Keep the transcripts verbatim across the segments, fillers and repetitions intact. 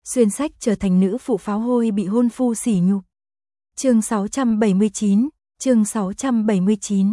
xuyên sách trở thành nữ phụ pháo hôi bị hôn phu sỉ nhục. Chương sáu trăm bảy mươi chín, chương sáu trăm bảy mươi chín.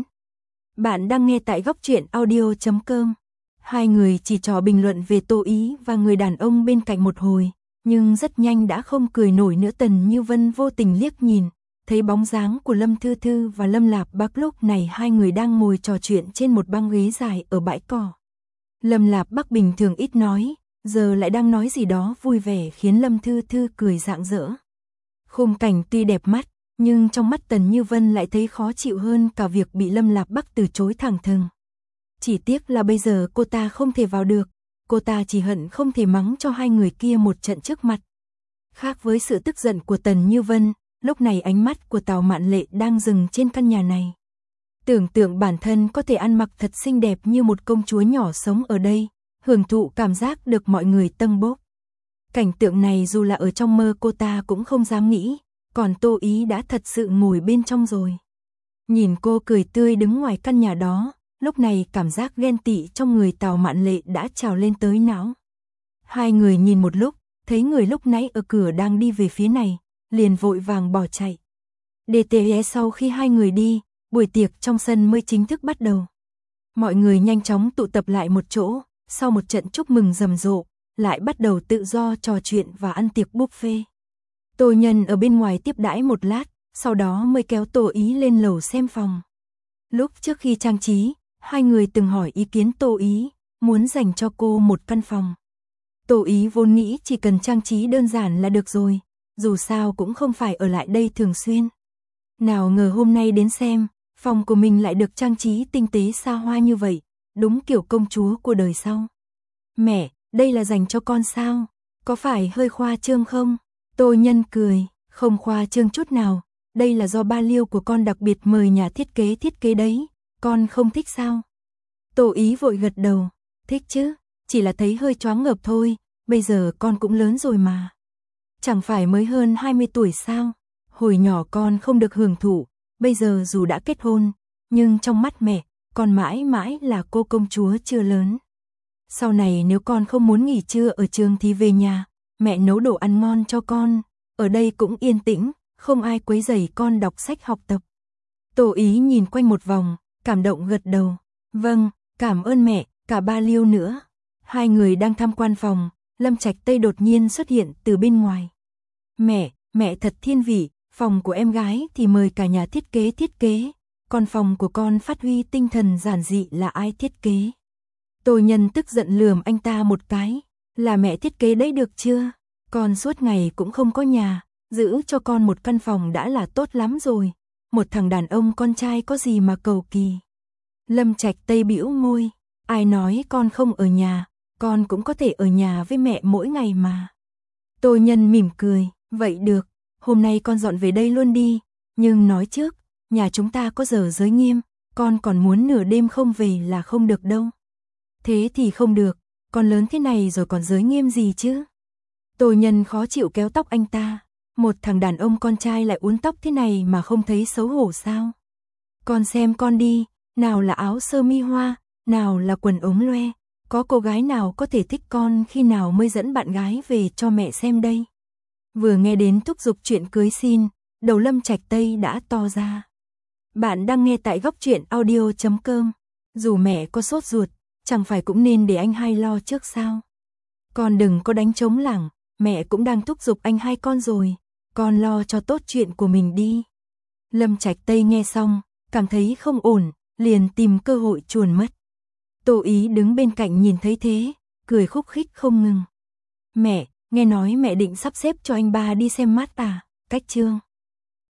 Bạn đang nghe tại góc truyện audio chấm com. Hai người chỉ trò bình luận về Tô Ý và người đàn ông bên cạnh một hồi, nhưng rất nhanh đã không cười nổi nữa. Tần Như Vân vô tình liếc nhìn, thấy bóng dáng của Lâm Thư Thư và Lâm Lạp Bắc. Lúc này hai người đang ngồi trò chuyện trên một băng ghế dài ở bãi cỏ. Lâm Lạp Bắc bình thường ít nói, giờ lại đang nói gì đó vui vẻ khiến Lâm Thư Thư cười rạng rỡ. Khung cảnh tuy đẹp mắt, nhưng trong mắt Tần Như Vân lại thấy khó chịu hơn cả việc bị Lâm Lạp Bắc từ chối thẳng thừng. Chỉ tiếc là bây giờ cô ta không thể vào được, cô ta chỉ hận không thể mắng cho hai người kia một trận trước mặt. Khác với sự tức giận của Tần Như Vân, lúc này ánh mắt của Tào Mạn Lệ đang dừng trên căn nhà này. Tưởng tượng bản thân có thể ăn mặc thật xinh đẹp như một công chúa nhỏ sống ở đây, hưởng thụ cảm giác được mọi người tâng bốc. Cảnh tượng này dù là ở trong mơ cô ta cũng không dám nghĩ, còn Tô Ý đã thật sự ngồi bên trong rồi. Nhìn cô cười tươi đứng ngoài căn nhà đó, lúc này cảm giác ghen tị trong người Tào Mạn Lệ đã trào lên tới não. Hai người nhìn một lúc, thấy người lúc nãy ở cửa đang đi về phía này, liền vội vàng bỏ chạy. đê tê e sau khi hai người đi, buổi tiệc trong sân mới chính thức bắt đầu. Mọi người nhanh chóng tụ tập lại một chỗ, sau một trận chúc mừng rầm rộ, lại bắt đầu tự do trò chuyện và ăn tiệc buffet. Tô Nhân ở bên ngoài tiếp đãi một lát, sau đó mới kéo Tô Ý lên lầu xem phòng. Lúc trước khi trang trí, hai người từng hỏi ý kiến Tô Ý, muốn dành cho cô một căn phòng. Tô Ý vốn nghĩ chỉ cần trang trí đơn giản là được rồi, dù sao cũng không phải ở lại đây thường xuyên. Nào ngờ hôm nay đến xem, phòng của mình lại được trang trí tinh tế xa hoa như vậy, đúng kiểu công chúa của đời sau. Mẹ, đây là dành cho con sao? Có phải hơi khoa trương không? Tô Nhân cười, không khoa trương chút nào, đây là do ba Liêu của con đặc biệt mời nhà thiết kế thiết kế đấy, con không thích sao? Tô Ý vội gật đầu, thích chứ, chỉ là thấy hơi choáng ngợp thôi, bây giờ con cũng lớn rồi mà. Chẳng phải mới hơn hai mươi tuổi sao? Hồi nhỏ con không được hưởng thụ, bây giờ dù đã kết hôn, nhưng trong mắt mẹ, con mãi mãi là cô công chúa chưa lớn. Sau này nếu con không muốn nghỉ trưa ở trường thì về nhà, mẹ nấu đồ ăn ngon cho con, ở đây cũng yên tĩnh, không ai quấy rầy con đọc sách học tập. Tô Ý nhìn quanh một vòng, cảm động gật đầu, vâng, cảm ơn mẹ, cả ba Liêu nữa. Hai người đang tham quan phòng, Lâm Trạch Tây đột nhiên xuất hiện từ bên ngoài. Mẹ, mẹ thật thiên vị, phòng của em gái thì mời cả nhà thiết kế thiết kế, còn phòng của con phát huy tinh thần giản dị là ai thiết kế? Tô Nhân tức giận lườm anh ta một cái, là mẹ thiết kế đấy được chưa? Con suốt ngày cũng không có nhà, giữ cho con một căn phòng đã là tốt lắm rồi, một thằng đàn ông con trai có gì mà cầu kỳ. Lâm Trạch Tây bĩu môi, ai nói con không ở nhà, con cũng có thể ở nhà với mẹ mỗi ngày mà. Tô Nhân mỉm cười, vậy được, hôm nay con dọn về đây luôn đi, nhưng nói trước, nhà chúng ta có giờ giới nghiêm, con còn muốn nửa đêm không về là không được đâu. Thế thì không được, con lớn thế này rồi còn giới nghiêm gì chứ? Tô Nhân khó chịu kéo tóc anh ta, một thằng đàn ông con trai lại uốn tóc thế này mà không thấy xấu hổ sao? Con xem con đi, nào là áo sơ mi hoa, nào là quần ống loe, có cô gái nào có thể thích con khi nào mới dẫn bạn gái về cho mẹ xem đây? Vừa nghe đến thúc giục chuyện cưới xin, đầu Lâm Trạch Tây đã to ra. Bạn đang nghe tại góc truyện audio chấm com. Dù mẹ có sốt ruột, chẳng phải cũng nên để anh hai lo trước sao? Con đừng có đánh trống lảng, mẹ cũng đang thúc giục anh hai con rồi, con lo cho tốt chuyện của mình đi. Lâm Trạch Tây nghe xong, cảm thấy không ổn, liền tìm cơ hội chuồn mất. Tô Ý đứng bên cạnh nhìn thấy thế, cười khúc khích không ngừng. Mẹ, nghe nói mẹ định sắp xếp cho anh ba đi xem mắt à, cách chương.